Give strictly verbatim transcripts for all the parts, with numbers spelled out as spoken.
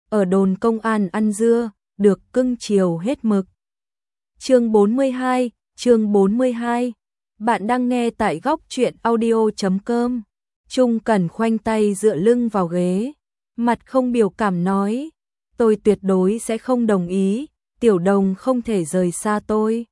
ở đồn công an ăn dưa, được cưng chiều hết mực. Chương bốn mươi hai, chương bốn mươi hai. Bạn đang nghe tại góc truyện audio chấm com. Trung Cẩn khoanh tay dựa lưng vào ghế, mặt không biểu cảm nói, tôi tuyệt đối sẽ không đồng ý, Tiểu Đồng không thể rời xa tôi.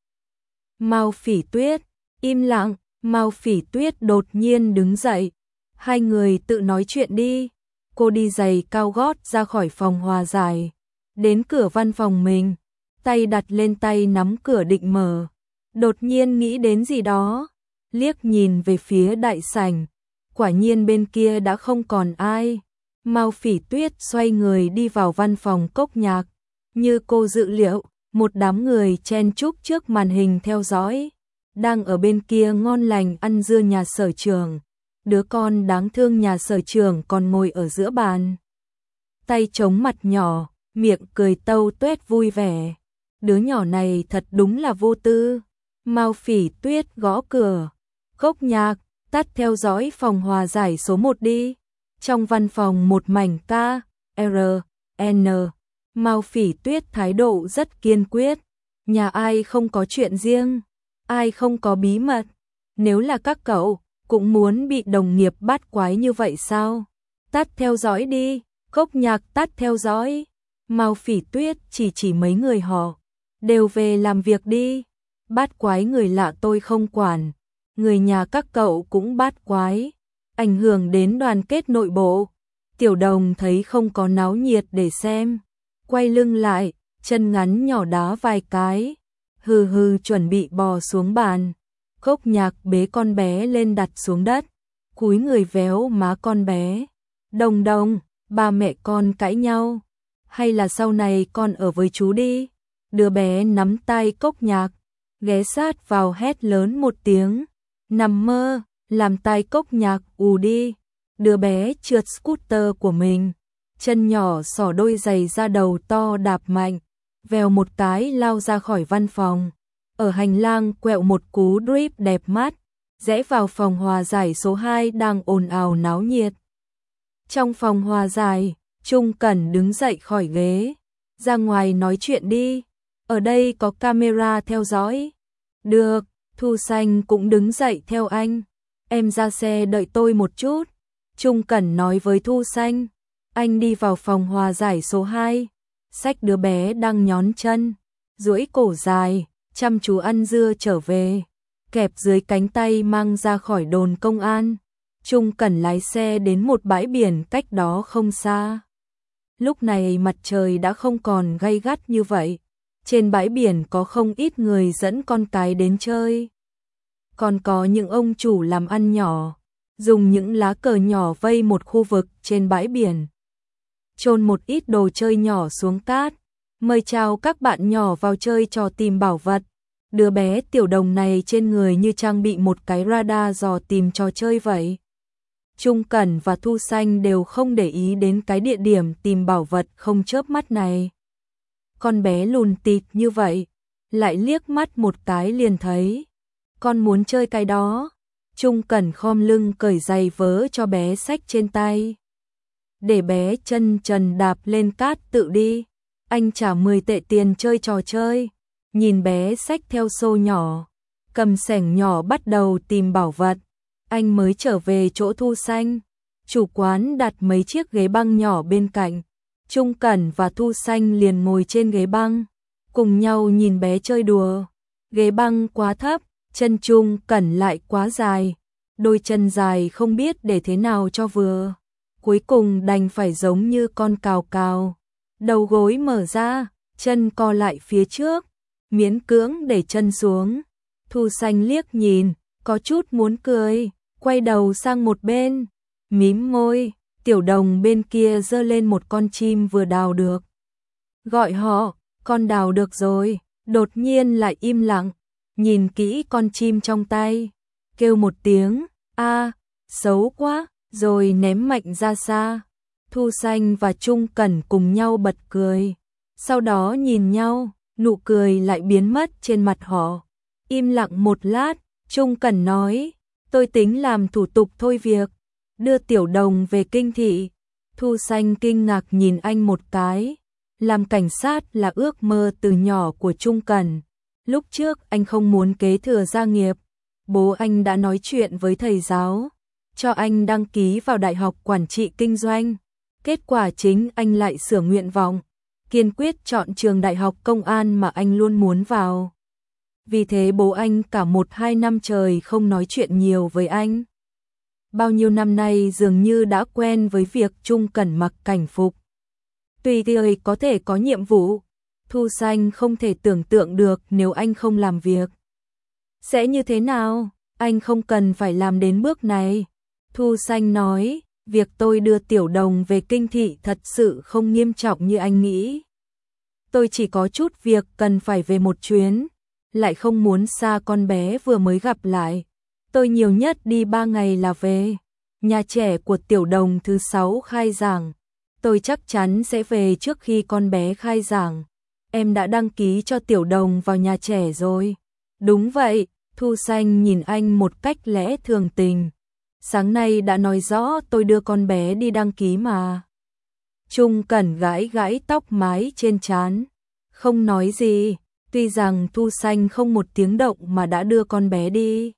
Mao Phỉ Tuyết, im lặng, Mao Phỉ Tuyết đột nhiên đứng dậy, hai người tự nói chuyện đi. Cô đi giày cao gót ra khỏi phòng hòa giải, đến cửa văn phòng mình, tay đặt lên tay nắm cửa định mở. Đột nhiên nghĩ đến gì đó, liếc nhìn về phía đại sảnh, quả nhiên bên kia đã không còn ai. Mao Phỉ Tuyết xoay người đi vào văn phòng Cốc Nhạc, như cô dự liệu, một đám người chen chúc trước màn hình theo dõi, đang ở bên kia ngon lành ăn dưa nhà sở trưởng. Đứa con đáng thương nhà sở trưởng còn ngồi ở giữa bàn, tay chống mặt nhỏ, miệng cười tâu tuét vui vẻ. Đứa nhỏ này thật đúng là vô tư. Mao Phỉ Tuyết gõ cửa. Cốc Nhạc, tắt theo dõi phòng hòa giải số một đi. Trong văn phòng một mảnh K, R, N. Mao Phỉ Tuyết thái độ rất kiên quyết. Nhà ai không có chuyện riêng, ai không có bí mật. Nếu là các cậu, cũng muốn bị đồng nghiệp bắt quái như vậy sao? Tắt theo dõi đi. Cốc Nhạc tắt theo dõi. Mao Phỉ Tuyết chỉ chỉ mấy người họ, đều về làm việc đi. Bắt quái người lạ tôi không quản, người nhà các cậu cũng bắt quái, ảnh hưởng đến đoàn kết nội bộ. Tiểu Đồng thấy không có náo nhiệt để xem, quay lưng lại, chân ngắn nhỏ đá vài cái, hừ hừ chuẩn bị bò xuống bàn. Cốc Nhạc bế con bé lên đặt xuống đất, cúi người véo má con bé. Đồng Đồng, ba mẹ con cãi nhau, hay là sau này con ở với chú đi? Đứa bé nắm tay Cốc Nhạc, ghé sát vào hét lớn một tiếng. Nằm mơ, làm tai Cốc Nhạc ù đi. Đứa bé trượt scooter của mình, chân nhỏ xỏ đôi giày da đầu to đạp mạnh, vèo một cái lao ra khỏi văn phòng. Ở hành lang quẹo một cú drip đẹp mắt, rẽ vào phòng hòa giải số hai đang ồn ào náo nhiệt. Trong phòng hòa giải, Trung Cẩn đứng dậy khỏi ghế, ra ngoài nói chuyện đi, ở đây có camera theo dõi. Được, Thu Xanh cũng đứng dậy theo anh, em ra xe đợi tôi một chút. Trung Cẩn nói với Thu Xanh, anh đi vào phòng hòa giải số hai, xách đứa bé đang nhón chân, duỗi cổ dài, chăm chú ăn dưa trở về, kẹp dưới cánh tay mang ra khỏi đồn công an. Trung Cẩn lái xe đến một bãi biển cách đó không xa. Lúc này mặt trời đã không còn gay gắt như vậy. Trên bãi biển có không ít người dẫn con cái đến chơi. Còn có những ông chủ làm ăn nhỏ, dùng những lá cờ nhỏ vây một khu vực trên bãi biển, chôn một ít đồ chơi nhỏ xuống cát, mời chào các bạn nhỏ vào chơi trò tìm bảo vật. Đứa bé Tiểu Đồng này trên người như trang bị một cái radar dò tìm trò chơi vậy. Trung Cẩn và Thu Xanh đều không để ý đến cái địa điểm tìm bảo vật không chớp mắt này. Con bé lùn tịt như vậy, lại liếc mắt một cái liền thấy. Con muốn chơi cái đó. Trung Cẩn khom lưng cởi giày vớ cho bé xách trên tay, để bé chân trần đạp lên cát tự đi. Anh trả mười tệ tiền chơi trò chơi. Nhìn bé xách theo xô nhỏ, cầm xẻng nhỏ bắt đầu tìm bảo vật. Anh mới trở về chỗ Thu Xanh, chủ quán đặt mấy chiếc ghế băng nhỏ bên cạnh. Trung Cẩn và Thu Xanh liền ngồi trên ghế băng, cùng nhau nhìn bé chơi đùa. Ghế băng quá thấp, chân Trung Cẩn lại quá dài, đôi chân dài không biết để thế nào cho vừa. Cuối cùng đành phải giống như con cào cào, đầu gối mở ra, chân co lại phía trước, miễn cưỡng để chân xuống. Thu Xanh liếc nhìn, có chút muốn cười, quay đầu sang một bên, mím môi. Tiểu Đồng bên kia giơ lên một con chim vừa đào được, gọi họ, con đào được rồi. Đột nhiên lại im lặng, nhìn kỹ con chim trong tay, kêu một tiếng, a, xấu quá, rồi ném mạnh ra xa. Thu Xanh và Trung Cẩn cùng nhau bật cười, sau đó nhìn nhau, nụ cười lại biến mất trên mặt họ. Im lặng một lát, Trung Cẩn nói, tôi tính làm thủ tục thôi việc, đưa Tiểu Đồng về kinh thị. Thu Xanh kinh ngạc nhìn anh một cái. Làm cảnh sát là ước mơ từ nhỏ của Trung Cẩn. Lúc trước anh không muốn kế thừa gia nghiệp. Bố anh đã nói chuyện với thầy giáo, cho anh đăng ký vào Đại học Quản trị Kinh doanh. Kết quả chính anh lại sửa nguyện vọng, kiên quyết chọn trường Đại học Công an mà anh luôn muốn vào. Vì thế bố anh cả một hai năm trời không nói chuyện nhiều với anh. Bao nhiêu năm nay dường như đã quen với việc Trung Cẩn mặc cảnh phục. Tùy thời có thể có nhiệm vụ, Thu Xanh không thể tưởng tượng được nếu anh không làm việc. Sẽ như thế nào? Anh không cần phải làm đến bước này. Thu Xanh nói, việc tôi đưa Tiểu Đồng về kinh thị thật sự không nghiêm trọng như anh nghĩ. Tôi chỉ có chút việc cần phải về một chuyến, lại không muốn xa con bé vừa mới gặp lại. Tôi nhiều nhất đi ba ngày là về. Nhà trẻ của Tiểu Đồng thứ sáu khai giảng. Tôi chắc chắn sẽ về trước khi con bé khai giảng. Em đã đăng ký cho Tiểu Đồng vào nhà trẻ rồi. Đúng vậy, Thu Xanh nhìn anh một cách lẽ thường tình. Sáng nay đã nói rõ tôi đưa con bé đi đăng ký mà. Trung Cẩn gãi gãi tóc mái trên trán, không nói gì, tuy rằng Thu Xanh không một tiếng động mà đã đưa con bé đi.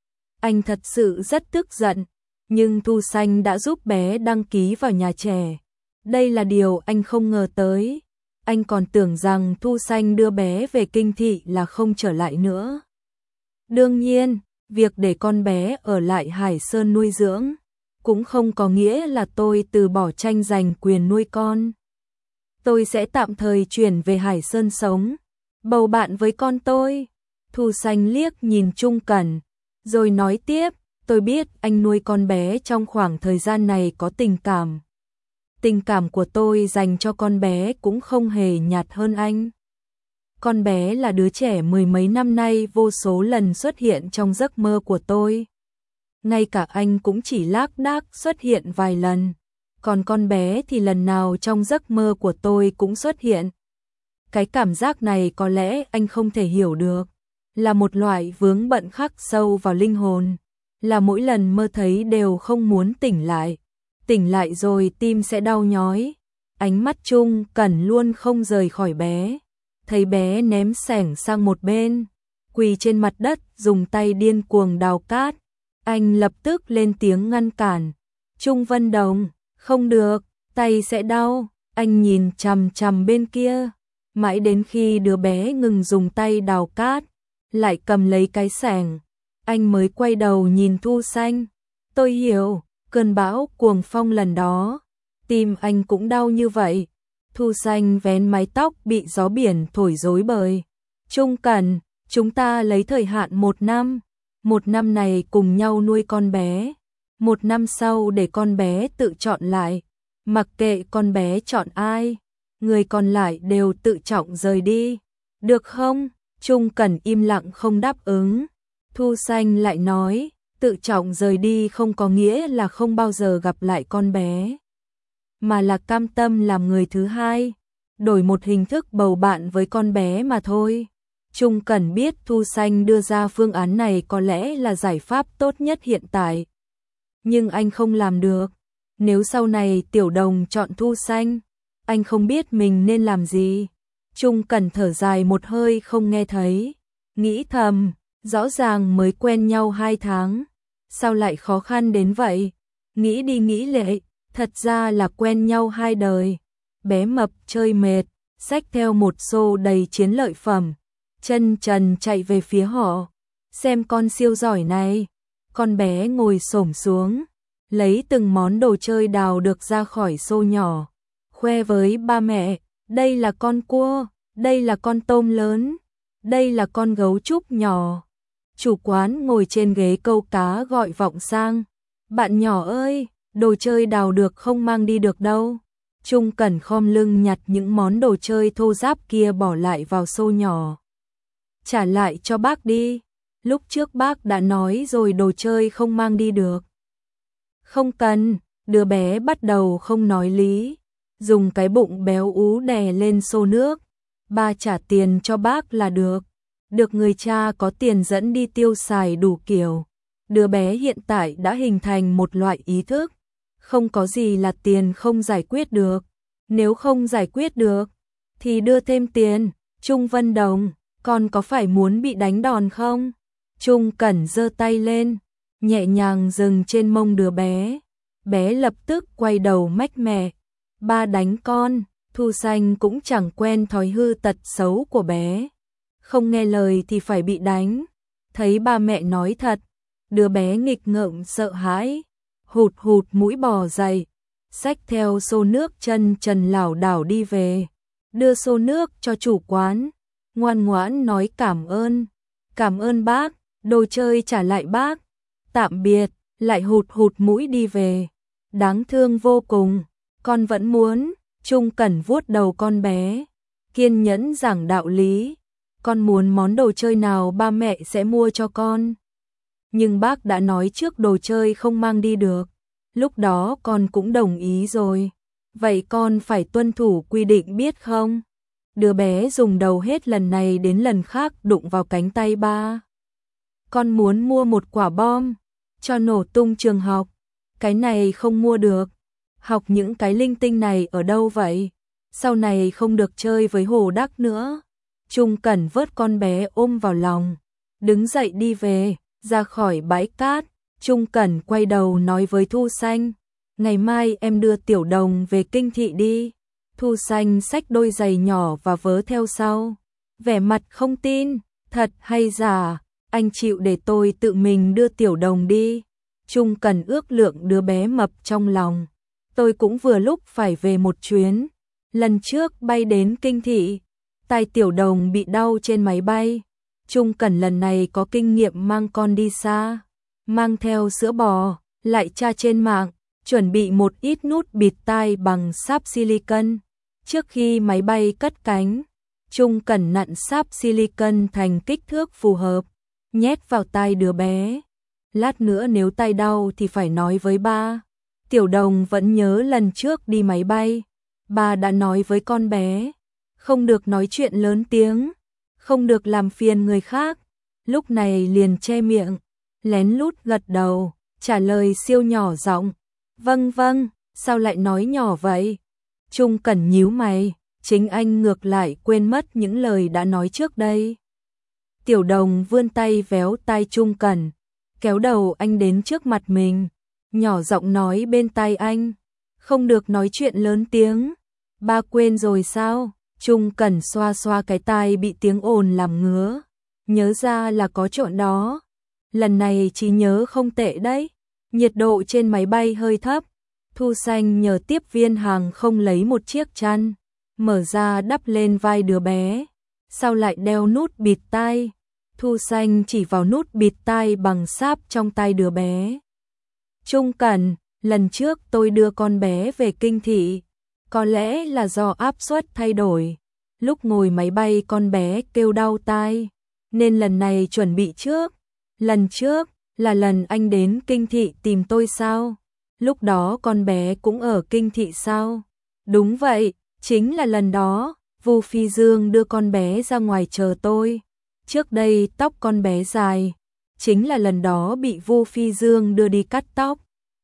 Anh thật sự rất tức giận, nhưng Thu Xanh đã giúp bé đăng ký vào nhà trẻ. Đây là điều anh không ngờ tới. Anh còn tưởng rằng Thu Xanh đưa bé về kinh thị là không trở lại nữa. Đương nhiên, việc để con bé ở lại Hải Sơn nuôi dưỡng cũng không có nghĩa là tôi từ bỏ tranh giành quyền nuôi con. Tôi sẽ tạm thời chuyển về Hải Sơn sống, bầu bạn với con tôi. Thu Xanh liếc nhìn Trung Cẩn, rồi nói tiếp, tôi biết anh nuôi con bé trong khoảng thời gian này có tình cảm. Tình cảm của tôi dành cho con bé cũng không hề nhạt hơn anh. Con bé là đứa trẻ mười mấy năm nay vô số lần xuất hiện trong giấc mơ của tôi. Ngay cả anh cũng chỉ lác đác xuất hiện vài lần. Còn con bé thì lần nào trong giấc mơ của tôi cũng xuất hiện. Cái cảm giác này có lẽ anh không thể hiểu được. Là một loại vướng bận khắc sâu vào linh hồn. Là mỗi lần mơ thấy đều không muốn tỉnh lại. Tỉnh lại rồi tim sẽ đau nhói. Ánh mắt Trung Cẩn luôn không rời khỏi bé. Thấy bé ném xẻng sang một bên, quỳ trên mặt đất dùng tay điên cuồng đào cát. Anh lập tức lên tiếng ngăn cản. Trung Vân Đồng, không được, tay sẽ đau. Anh nhìn chằm chằm bên kia, mãi đến khi đứa bé ngừng dùng tay đào cát, lại cầm lấy cái xẻng, anh mới quay đầu nhìn Thu Xanh. Tôi hiểu, cơn bão cuồng phong lần đó, tim anh cũng đau như vậy. Thu Xanh vén mái tóc bị gió biển thổi rối bời. Trung Cẩn, chúng ta lấy thời hạn một năm. Một năm này cùng nhau nuôi con bé. Một năm sau để con bé tự chọn lại. Mặc kệ con bé chọn ai, người còn lại đều tự trọng rời đi. Được không? Trung Cẩn im lặng không đáp ứng. Thu Xanh lại nói, tự trọng rời đi không có nghĩa là không bao giờ gặp lại con bé, mà là cam tâm làm người thứ hai, đổi một hình thức bầu bạn với con bé mà thôi. Trung Cẩn biết Thu Xanh đưa ra phương án này có lẽ là giải pháp tốt nhất hiện tại. Nhưng anh không làm được. Nếu sau này Tiểu Đồng chọn Thu Xanh, anh không biết mình nên làm gì. Trung Cẩn thở dài một hơi không nghe thấy. Nghĩ thầm, rõ ràng mới quen nhau hai tháng. Sao lại khó khăn đến vậy? Nghĩ đi nghĩ lại, thật ra là quen nhau hai đời. Bé mập chơi mệt, xách theo một xô đầy chiến lợi phẩm. Chân trần chạy về phía họ. Xem con siêu giỏi này. Con bé ngồi xổm xuống, lấy từng món đồ chơi đào được ra khỏi xô nhỏ. Khoe với ba mẹ, đây là con cua, đây là con tôm lớn, đây là con gấu trúc nhỏ. Chủ quán ngồi trên ghế câu cá gọi vọng sang. Bạn nhỏ ơi, đồ chơi đào được không mang đi được đâu. Trung Cẩn khom lưng nhặt những món đồ chơi thô ráp kia bỏ lại vào xô nhỏ. Trả lại cho bác đi. Lúc trước bác đã nói rồi đồ chơi không mang đi được. Không cần, đứa bé bắt đầu không nói lý. Dùng cái bụng béo ú đè lên xô nước. Ba trả tiền cho bác là được. Được người cha có tiền dẫn đi tiêu xài đủ kiểu. Đứa bé hiện tại đã hình thành một loại ý thức. Không có gì là tiền không giải quyết được. Nếu không giải quyết được, thì đưa thêm tiền. Trung Vân Đồng, con có phải muốn bị đánh đòn không? Trung Cẩn giơ tay lên, nhẹ nhàng dừng trên mông đứa bé. Bé lập tức quay đầu mách mẹ. Ba đánh con. Thu Xanh cũng chẳng quen thói hư tật xấu của bé. Không nghe lời thì phải bị đánh. Thấy ba mẹ nói thật, đứa bé nghịch ngợm sợ hãi, hụt hụt mũi bò dậy, xách theo xô nước chân trần lảo đảo đi về, đưa xô nước cho chủ quán, ngoan ngoãn nói cảm ơn, cảm ơn bác, đồ chơi trả lại bác, tạm biệt, lại hụt hụt mũi đi về, đáng thương vô cùng, con vẫn muốn. Trung Cẩn vuốt đầu con bé, kiên nhẫn giảng đạo lý, con muốn món đồ chơi nào ba mẹ sẽ mua cho con. Nhưng bác đã nói trước đồ chơi không mang đi được, lúc đó con cũng đồng ý rồi, vậy con phải tuân thủ quy định biết không? Đứa bé dùng đầu hết lần này đến lần khác đụng vào cánh tay ba. Con muốn mua một quả bom, cho nổ tung trường học, cái này không mua được. Học những cái linh tinh này ở đâu vậy? Sau này không được chơi với Hồ Đắc nữa. Trung Cẩn vớt con bé ôm vào lòng, đứng dậy đi về, ra khỏi bãi cát. Trung Cẩn quay đầu nói với Thu Xanh, ngày mai em đưa Tiểu Đồng về Kinh Thị đi. Thu Xanh xách đôi giày nhỏ và vớ theo sau, vẻ mặt không tin, thật hay giả, anh chịu để tôi tự mình đưa Tiểu Đồng đi. Trung Cẩn ước lượng đứa bé mập trong lòng. Tôi cũng vừa lúc phải về một chuyến. Lần trước bay đến Kinh Thị, tai Tiểu Đồng bị đau trên máy bay. Trung Cẩn lần này có kinh nghiệm mang con đi xa, mang theo sữa bò, lại tra trên mạng, chuẩn bị một ít nút bịt tai bằng sáp silicon. Trước khi máy bay cất cánh, Trung Cẩn nặn sáp silicon thành kích thước phù hợp, nhét vào tai đứa bé. Lát nữa nếu tai đau thì phải nói với ba. Tiểu Đồng vẫn nhớ lần trước đi máy bay, bà đã nói với con bé, không được nói chuyện lớn tiếng, không được làm phiền người khác. Lúc này liền che miệng, lén lút gật đầu, trả lời siêu nhỏ giọng, vâng vâng, sao lại nói nhỏ vậy? Trung Cẩn nhíu mày, chính anh ngược lại quên mất những lời đã nói trước đây. Tiểu Đồng vươn tay véo tai Trung Cẩn, kéo đầu anh đến trước mặt mình, nhỏ giọng nói bên tai anh, không được nói chuyện lớn tiếng. Ba quên rồi sao? Trung Cẩn xoa xoa cái tai bị tiếng ồn làm ngứa, nhớ ra là có chuyện đó. Lần này trí nhớ không tệ đấy. Nhiệt độ trên máy bay hơi thấp, Thu Xanh nhờ tiếp viên hàng không lấy một chiếc chăn, mở ra đắp lên vai đứa bé, sau lại đeo nút bịt tai. Thu Xanh chỉ vào nút bịt tai bằng sáp trong tay đứa bé. Trung Cẩn, lần trước tôi đưa con bé về Kinh Thị, có lẽ là do áp suất thay đổi. Lúc ngồi máy bay con bé kêu đau tai, nên lần này chuẩn bị trước. Lần trước là lần anh đến Kinh Thị tìm tôi sao? Lúc đó con bé cũng ở Kinh Thị sao? Đúng vậy, chính là lần đó. Vu Phi Dương đưa con bé ra ngoài chờ tôi. Trước đây tóc con bé dài, chính là lần đó bị Vu Phi Dương đưa đi cắt tóc.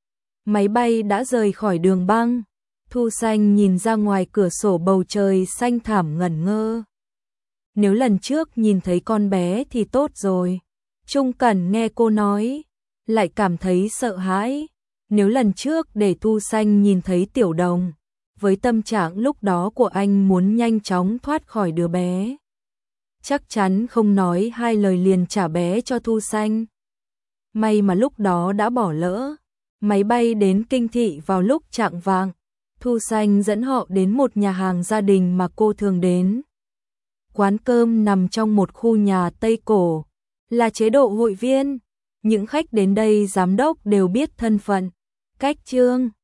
Máy bay đã rời khỏi đường băng. Thu Xanh nhìn ra ngoài cửa sổ bầu trời xanh thẳm ngẩn ngơ. Nếu lần trước nhìn thấy con bé thì tốt rồi. Trung Cẩn nghe cô nói, lại cảm thấy sợ hãi. Nếu lần trước để Thu Xanh nhìn thấy Tiểu Đồng, với tâm trạng lúc đó của anh muốn nhanh chóng thoát khỏi đứa bé, chắc chắn không nói hai lời liền trả bé cho Thu Xanh. May mà lúc đó đã bỏ lỡ. Máy bay đến Kinh Thị vào lúc chạng vạng. Thu Xanh dẫn họ đến một nhà hàng gia đình mà cô thường đến. Quán cơm nằm trong một khu nhà Tây cổ, là chế độ hội viên. Những khách đến đây giám đốc đều biết thân phận, cách chương,